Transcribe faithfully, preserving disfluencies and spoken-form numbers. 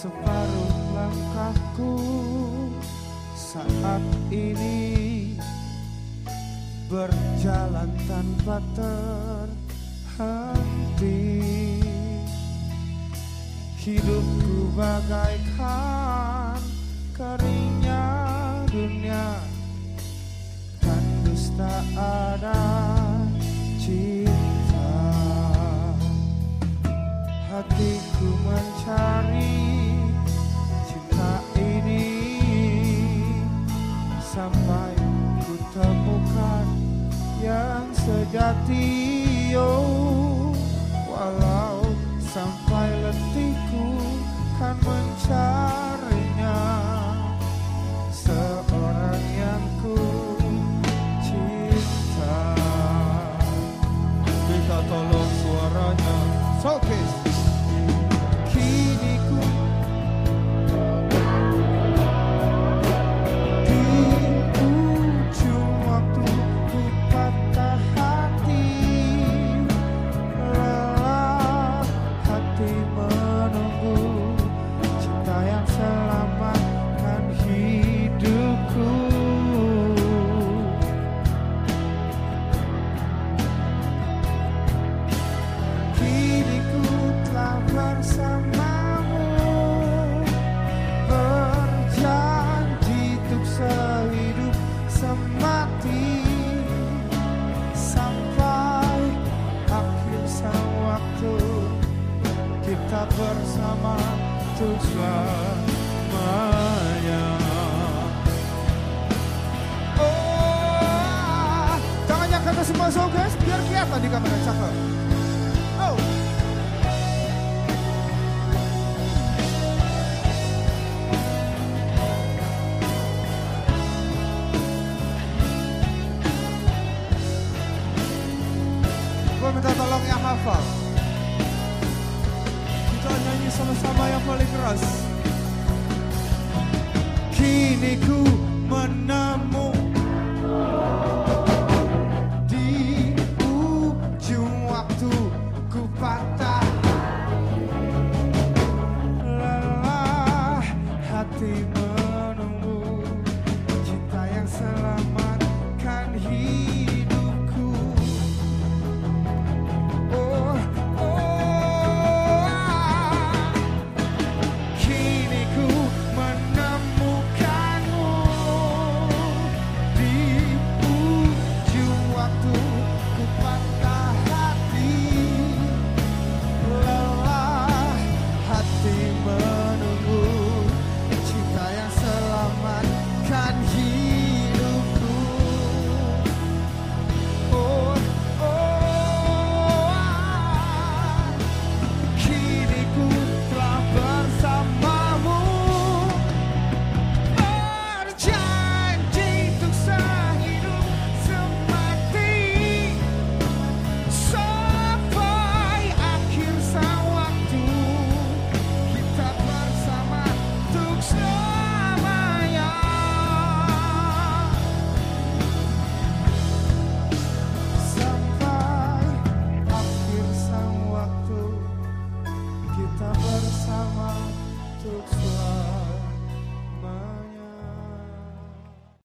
separuh langkahku saat ini berjalan tanpa terhenti. Hidupku bagaikan keringnya dunia, dan dusta ada cinta. Hatiku mencari cinta ini sampai ku temukan yang sejati. Oh, walau sampai letihku kan mencarinya, seorang yang ku cinta. Minta tolong suaranya Showcase. Kini ku di ujung waktu ku patah hati, lelah hati menunggu cinta yang selamatkan hidupku. Kini ku telah bersamamu, berjanji untuk sehidup semati, sampai akhir sang waktu kita bersama untuk selamanya. Oh, tangannya ke atas semua Showcase biar kelihatan di kamera, cakep. Oh. Gue minta tolong yang hafal. Kita nyanyi sama-sama yang paling keras. Kini ku menemukan